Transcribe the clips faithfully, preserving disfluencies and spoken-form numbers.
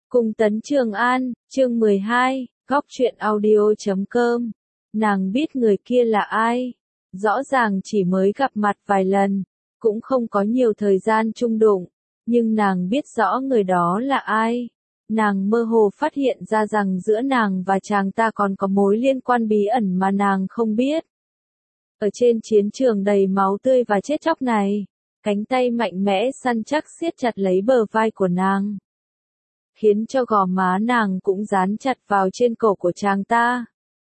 Cung Tấn Trường An, chương mười hai, góc truyện audio chấm com. Nàng biết người kia là ai. Rõ ràng chỉ mới gặp mặt vài lần, cũng không có nhiều thời gian chung đụng, nhưng nàng biết rõ người đó là ai. Nàng mơ hồ phát hiện ra rằng giữa nàng và chàng ta còn có mối liên quan bí ẩn mà nàng không biết. Ở trên chiến trường đầy máu tươi và chết chóc này, cánh tay mạnh mẽ săn chắc siết chặt lấy bờ vai của nàng, khiến cho gò má nàng cũng dán chặt vào trên cổ của chàng ta.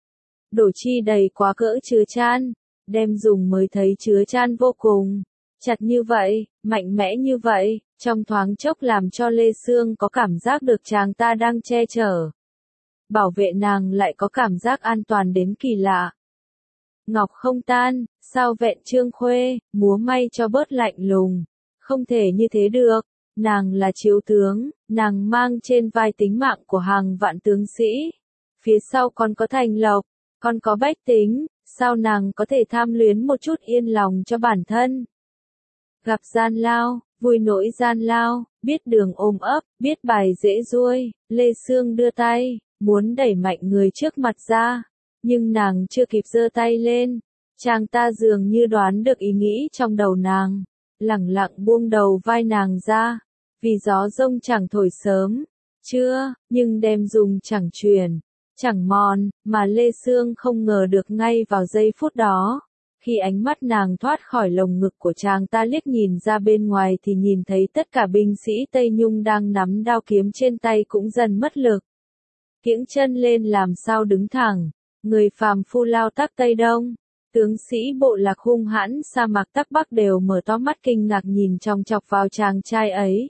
Đổ chi đầy quá cỡ chứa chan, đem dùng mới thấy chứa chan vô cùng, chặt như vậy, mạnh mẽ như vậy, trong thoáng chốc làm cho Lê Sương có cảm giác được chàng ta đang che chở, bảo vệ nàng, lại có cảm giác an toàn đến kỳ lạ. Ngọc không tan, sao vẹn trương khuê, múa may cho bớt lạnh lùng, không thể như thế được. Nàng là chiếu tướng, nàng mang trên vai tính mạng của hàng vạn tướng sĩ. Phía sau còn có thành lộc, còn có bách tính, sao nàng có thể tham luyến một chút yên lòng cho bản thân. Gặp gian lao, vui nỗi gian lao, biết đường ôm ấp, biết bài dễ ruôi, Lê Sương đưa tay, muốn đẩy mạnh người trước mặt ra, nhưng nàng chưa kịp giơ tay lên. Chàng ta dường như đoán được ý nghĩ trong đầu nàng, lẳng lặng buông đầu vai nàng ra. Vì gió rông chẳng thổi sớm, chưa, nhưng đem dùng chẳng truyền, chẳng mòn, mà Lê Sương không ngờ được ngay vào giây phút đó. Khi ánh mắt nàng thoát khỏi lồng ngực của chàng ta liếc nhìn ra bên ngoài thì nhìn thấy tất cả binh sĩ Tây Nhung đang nắm đao kiếm trên tay cũng dần mất lực. Kiễng chân lên làm sao đứng thẳng, người phàm phu lao tắc Tây Đông. Tướng sĩ bộ lạc hung hãn sa mạc Tắc Bắc đều mở to mắt kinh ngạc nhìn chòng chọc vào chàng trai ấy.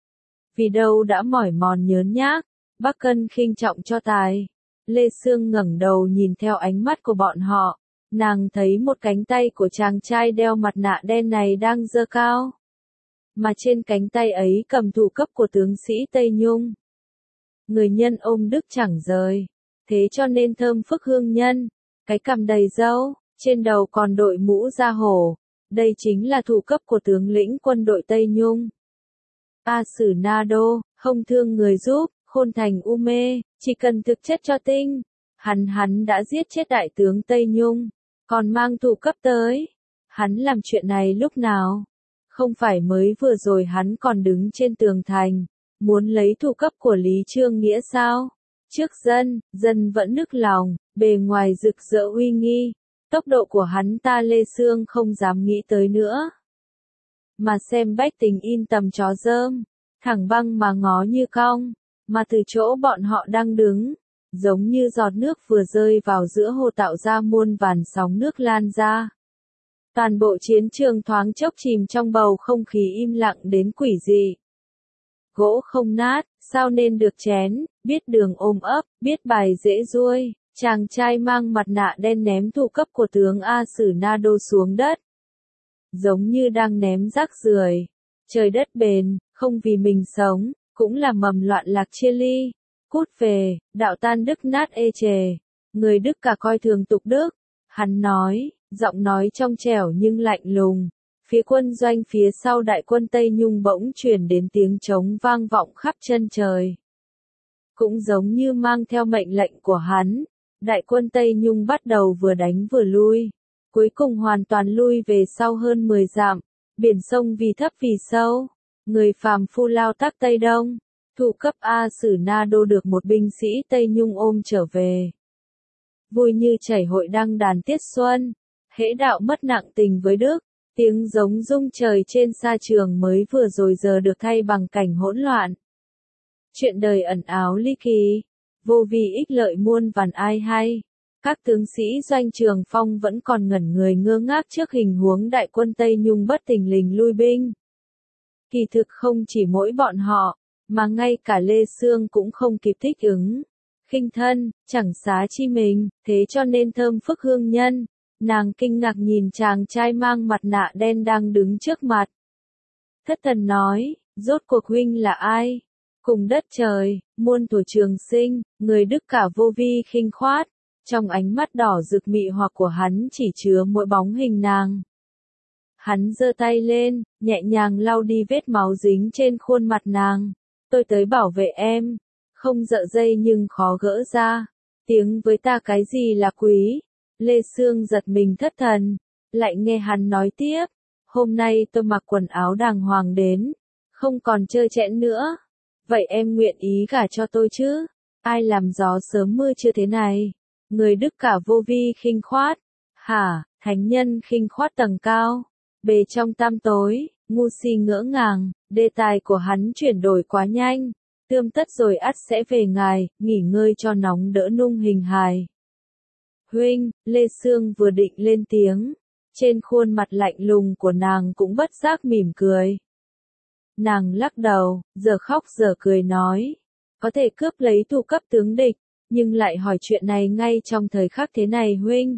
Vì đâu đã mỏi mòn nhớn nhác, Bắc Cân khinh trọng cho tài. Lê Sương ngẩng đầu nhìn theo ánh mắt của bọn họ, nàng thấy một cánh tay của chàng trai đeo mặt nạ đen này đang giơ cao. Mà trên cánh tay ấy cầm thủ cấp của tướng sĩ Tây Nhung. Người nhân ôm đức chẳng rời, thế cho nên thơm phức hương nhân, cái cằm đầy râu, trên đầu còn đội mũ da hổ. Đây chính là thủ cấp của tướng lĩnh quân đội Tây Nhung. A Sử Na Đô, không thương người giúp, khôn thành u mê, chỉ cần thực chất cho tinh. Hắn hắn đã giết chết đại tướng Tây Nhung, còn mang thủ cấp tới. Hắn làm chuyện này lúc nào? Không phải mới vừa rồi hắn còn đứng trên tường thành, muốn lấy thủ cấp của Lý Trương Nghĩa sao? Trước dân, dân vẫn nức lòng, bề ngoài rực rỡ uy nghi. Tốc độ của hắn ta Lê Sương không dám nghĩ tới nữa. Mà xem bách tính in tầm chó rơm, thẳng băng mà ngó như cong, mà từ chỗ bọn họ đang đứng, giống như giọt nước vừa rơi vào giữa hồ tạo ra muôn vàn sóng nước lan ra. Toàn bộ chiến trường thoáng chốc chìm trong bầu không khí im lặng đến quỷ dị. Gỗ không nát, sao nên được chén, biết đường ôm ấp, biết bài dễ ruôi, chàng trai mang mặt nạ đen ném thủ cấp của tướng A Sử Na Đô xuống đất. Giống như đang ném rác rưởi. Trời đất bền, không vì mình sống, cũng là mầm loạn lạc chia ly. Cút về, đạo tan đức nát ê chề. Người Đức cả coi thường tục đức. Hắn nói, giọng nói trong trẻo nhưng lạnh lùng. Phía quân doanh phía sau đại quân Tây Nhung bỗng truyền đến tiếng trống vang vọng khắp chân trời. Cũng giống như mang theo mệnh lệnh của hắn, đại quân Tây Nhung bắt đầu vừa đánh vừa lui. Cuối cùng hoàn toàn lui về sau hơn mười dặm, biển sông vì thấp vì sâu, người phàm phu lao tắc Tây Đông, thủ cấp A Sử Na Đô được một binh sĩ Tây Nhung ôm trở về. Vui như chảy hội đăng đàn tiết xuân, hễ đạo mất nặng tình với Đức, tiếng giống rung trời trên sa trường mới vừa rồi giờ được thay bằng cảnh hỗn loạn. Chuyện đời ẩn áo ly kỳ, vô vi ích lợi muôn vàn ai hay. Các tướng sĩ doanh Trường Phong vẫn còn ngẩn người ngơ ngác trước hình huống đại quân Tây Nhung bất thình lình lui binh. Kỳ thực không chỉ mỗi bọn họ, mà ngay cả Lê Sương cũng không kịp thích ứng. Khinh thân, chẳng xá chi mình, thế cho nên thơm phức hương nhân. Nàng kinh ngạc nhìn chàng trai mang mặt nạ đen đang đứng trước mặt. Thất thần nói, rốt cuộc huynh là ai? Cùng đất trời, muôn thuở trường sinh, người Đức cả vô vi khinh khoát. Trong ánh mắt đỏ rực mị hoặc của hắn chỉ chứa mỗi bóng hình nàng. Hắn giơ tay lên, nhẹ nhàng lau đi vết máu dính trên khuôn mặt nàng. Tôi tới bảo vệ em, không dợ dây nhưng khó gỡ ra. Tiếng với ta cái gì là quý? Lê Sương giật mình thất thần, lại nghe hắn nói tiếp, hôm nay tôi mặc quần áo đàng hoàng đến, không còn trơ trẽn nữa. Vậy em nguyện ý gả cho tôi chứ? Ai làm gió sớm mưa chưa thế này? Người Đức cả vô vi khinh khoát. Hả, thánh nhân khinh khoát tầng cao. Bề trong tam tối, ngu si ngỡ ngàng, đề tài của hắn chuyển đổi quá nhanh. Tươm tất rồi ắt sẽ về ngài, nghỉ ngơi cho nóng đỡ nung hình hài. Huynh, Lê Sương vừa định lên tiếng, trên khuôn mặt lạnh lùng của nàng cũng bất giác mỉm cười. Nàng lắc đầu, giờ khóc giờ cười nói, có thể cướp lấy thủ cấp tướng địch, nhưng lại hỏi chuyện này ngay trong thời khắc thế này huynh.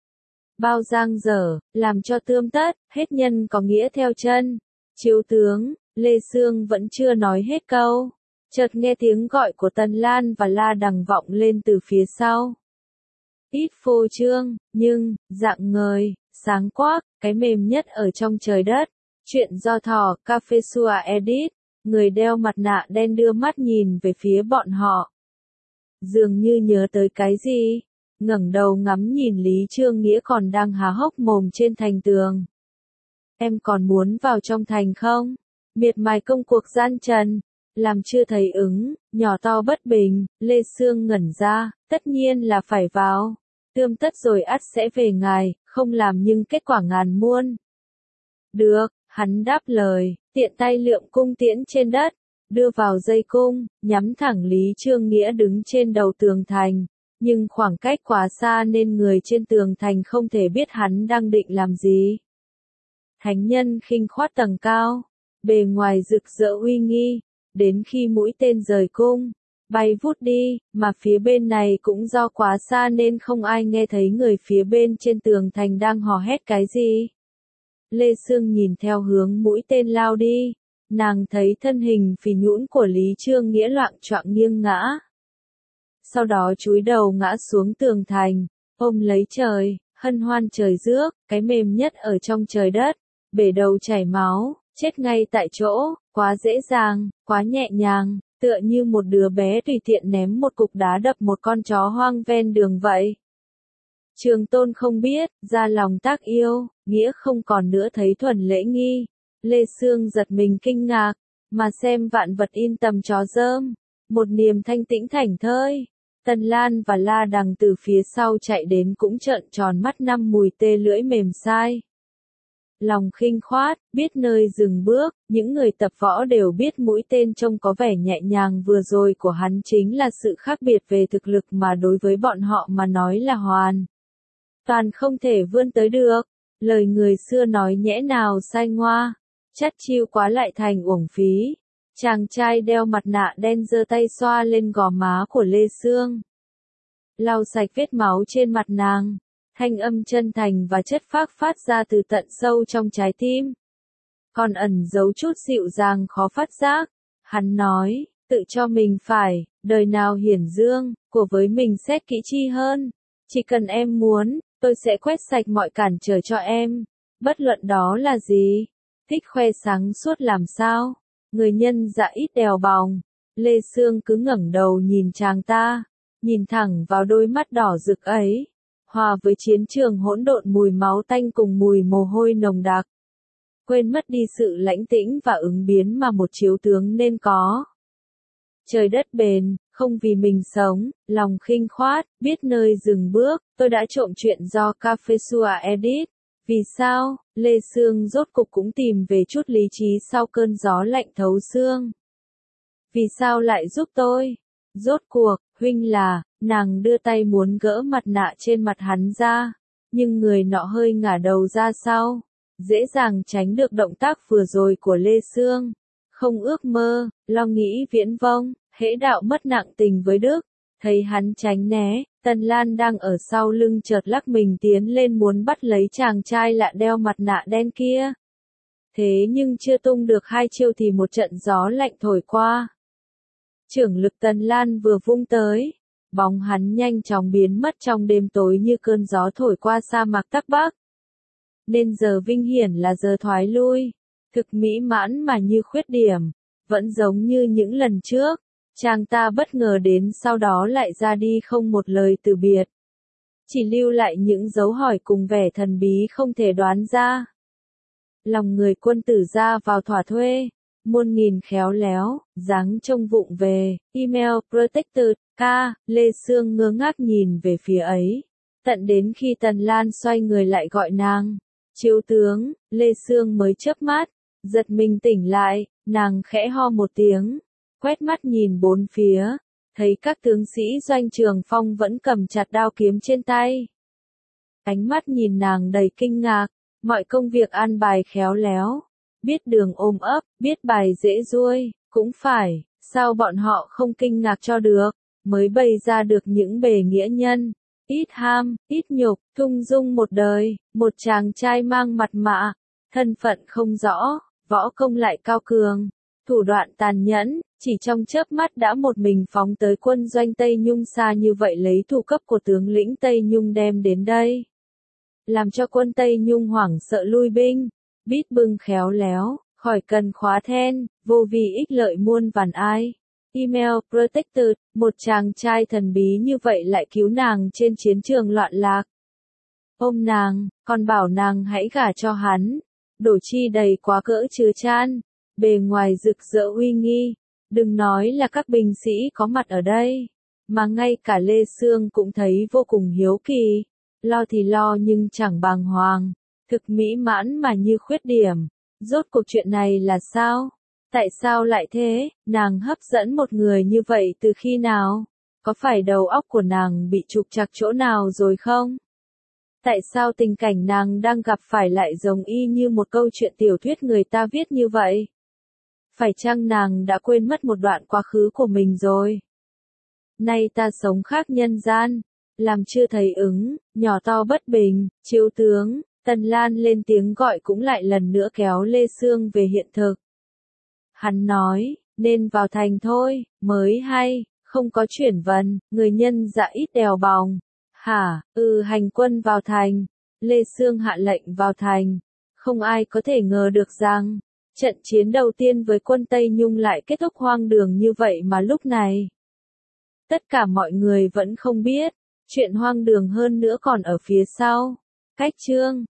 Bao giang dở, làm cho tươm tất, hết nhân có nghĩa theo chân. Chiếu tướng, Lê Sương vẫn chưa nói hết câu. Chợt nghe tiếng gọi của Tần Lan và La Đằng vọng lên từ phía sau. Ít phô trương, nhưng, dạng ngời, sáng quắc, cái mềm nhất ở trong trời đất. Chuyện do thỏ, Cafe Sua Edit, người đeo mặt nạ đen đưa mắt nhìn về phía bọn họ. Dường như nhớ tới cái gì, ngẩng đầu ngắm nhìn Lý Trương Nghĩa còn đang há hốc mồm trên thành tường. Em còn muốn vào trong thành không? Miệt mài công cuộc gian trần. Làm chưa thấy ứng, nhỏ to bất bình, Lê Sương ngẩn ra, tất nhiên là phải vào. Tươm tất rồi ắt sẽ về ngài, không làm nhưng kết quả ngàn muôn. Được, hắn đáp lời, tiện tay lượm cung tiễn trên đất, đưa vào dây cung, nhắm thẳng Lý Trương Nghĩa đứng trên đầu tường thành. Nhưng khoảng cách quá xa nên người trên tường thành không thể biết hắn đang định làm gì. Thánh nhân khinh khoát tầng cao, bề ngoài rực rỡ uy nghi. Đến khi mũi tên rời cung, bay vút đi, mà phía bên này cũng do quá xa nên không ai nghe thấy người phía bên trên tường thành đang hò hét cái gì. Lê Sương nhìn theo hướng mũi tên lao đi, nàng thấy thân hình phì nhũn của Lý Trương Nghĩa loạng choạng nghiêng ngã. Sau đó chúi đầu ngã xuống tường thành, ôm lấy trời, hân hoan trời rước, cái mềm nhất ở trong trời đất, bể đầu chảy máu. Chết ngay tại chỗ, quá dễ dàng, quá nhẹ nhàng, tựa như một đứa bé tùy tiện ném một cục đá đập một con chó hoang ven đường vậy. Trường Tôn không biết, ra lòng tác yêu, nghĩa không còn nữa thấy thuần lễ nghi. Lê Sương giật mình kinh ngạc, mà xem vạn vật in tầm chó rơm, một niềm thanh tĩnh thảnh thơi. Tần Lan và La Đằng từ phía sau chạy đến cũng trợn tròn mắt năm mùi tê lưỡi mềm sai. Lòng khinh khoát, biết nơi dừng bước, những người tập võ đều biết mũi tên trông có vẻ nhẹ nhàng vừa rồi của hắn chính là sự khác biệt về thực lực mà đối với bọn họ mà nói là hoàn toàn không thể vươn tới được. Lời người xưa nói nhẽ nào sai ngoa, chắt chiu quá lại thành uổng phí. Chàng trai đeo mặt nạ đen giơ tay xoa lên gò má của Lê Sương, lau sạch vết máu trên mặt nàng. Thanh âm chân thành và chất phác phát ra từ tận sâu trong trái tim. Còn ẩn giấu chút dịu dàng khó phát giác. Hắn nói, tự cho mình phải, đời nào hiển dương, của với mình xét kỹ chi hơn. Chỉ cần em muốn, tôi sẽ quét sạch mọi cản trở cho em. Bất luận đó là gì. Thích khoe sáng suốt làm sao. Người nhân dạ ít đèo bòng. Lê Sương cứ ngẩng đầu nhìn chàng ta. Nhìn thẳng vào đôi mắt đỏ rực ấy. Hòa với chiến trường hỗn độn mùi máu tanh cùng mùi mồ hôi nồng đặc. Quên mất đi sự lãnh tĩnh và ứng biến mà một chiếu tướng nên có. Trời đất bền, không vì mình sống, lòng khinh khoát, biết nơi dừng bước, tôi đã trộm chuyện do Cafe Sua Edit. Vì sao, Lê Sương rốt cục cũng tìm về chút lý trí sau cơn gió lạnh thấu xương. Vì sao lại giúp tôi? Rốt cuộc, huynh là, nàng đưa tay muốn gỡ mặt nạ trên mặt hắn ra, nhưng người nọ hơi ngả đầu ra sau, dễ dàng tránh được động tác vừa rồi của Lê Sương. Không ước mơ, lo nghĩ viễn vông, hễ đạo mất nặng tình với Đức, thấy hắn tránh né, Tần Lan đang ở sau lưng chợt lắc mình tiến lên muốn bắt lấy chàng trai lạ đeo mặt nạ đen kia. Thế nhưng chưa tung được hai chiêu thì một trận gió lạnh thổi qua. Trưởng lực Tần Lan vừa vung tới, bóng hắn nhanh chóng biến mất trong đêm tối như cơn gió thổi qua sa mạc Tắc Bắc. Nên giờ vinh hiển là giờ thoái lui, thực mỹ mãn mà như khuyết điểm, vẫn giống như những lần trước, Chàng ta bất ngờ đến sau đó lại ra đi không một lời từ biệt. Chỉ lưu lại những dấu hỏi cùng vẻ thần bí không thể đoán ra. Lòng người quân tử ra vào thỏa thuê, muôn nghìn khéo léo, dáng trông vụng về, email, protected, ca, Lê Sương ngơ ngác nhìn về phía ấy. Tận đến khi Tần Lan xoay người lại gọi nàng, chiếu tướng, Lê Sương mới chớp mắt, giật mình tỉnh lại, nàng khẽ ho một tiếng, quét mắt nhìn bốn phía, thấy các tướng sĩ Doanh Trường Phong vẫn cầm chặt đao kiếm trên tay. Ánh mắt nhìn nàng đầy kinh ngạc, mọi công việc an bài khéo léo, biết đường ôm ấp, biết bài dễ ruôi, cũng phải, sao bọn họ không kinh ngạc cho được, mới bày ra được những bề nghĩa nhân, ít ham, ít nhục, thung dung một đời, một chàng trai mang mặt mạ, thân phận không rõ, võ công lại cao cường, thủ đoạn tàn nhẫn, chỉ trong chớp mắt đã một mình phóng tới quân doanh Tây Nhung xa như vậy lấy thủ cấp của tướng lĩnh Tây Nhung đem đến đây. Làm cho quân Tây Nhung hoảng sợ lui binh, bít bưng khéo léo, khỏi cần khóa then, vô vì ích lợi muôn vàn ai. Email, protected, một chàng trai thần bí như vậy lại cứu nàng trên chiến trường loạn lạc. Ôm nàng, còn bảo nàng hãy gả cho hắn, đổ chi đầy quá cỡ chứa chan, bề ngoài rực rỡ uy nghi, đừng nói là các binh sĩ có mặt ở đây, mà ngay cả Lê Sương cũng thấy vô cùng hiếu kỳ, lo thì lo nhưng chẳng bàng hoàng, thực mỹ mãn mà như khuyết điểm, rốt cuộc chuyện này là sao? Tại sao lại thế, nàng hấp dẫn một người như vậy từ khi nào? Có phải đầu óc của nàng bị trục trặc chỗ nào rồi không? Tại sao tình cảnh nàng đang gặp phải lại giống y như một câu chuyện tiểu thuyết người ta viết như vậy? Phải chăng nàng đã quên mất một đoạn quá khứ của mình rồi? Nay ta sống khác nhân gian, làm chưa thấy ứng, nhỏ to bất bình, chiếu tướng, Tần Lan lên tiếng gọi cũng lại lần nữa kéo Lê Sương về hiện thực. Hắn nói, nên vào thành thôi, mới hay, không có chuyển vần, người nhân dạ ít đèo bòng. Hả, ừ hành quân vào thành, Lê Sương hạ lệnh vào thành. Không ai có thể ngờ được rằng, trận chiến đầu tiên với quân Tây Nhung lại kết thúc hoang đường như vậy mà lúc này. Tất cả mọi người vẫn không biết, chuyện hoang đường hơn nữa còn ở phía sau. Cách chương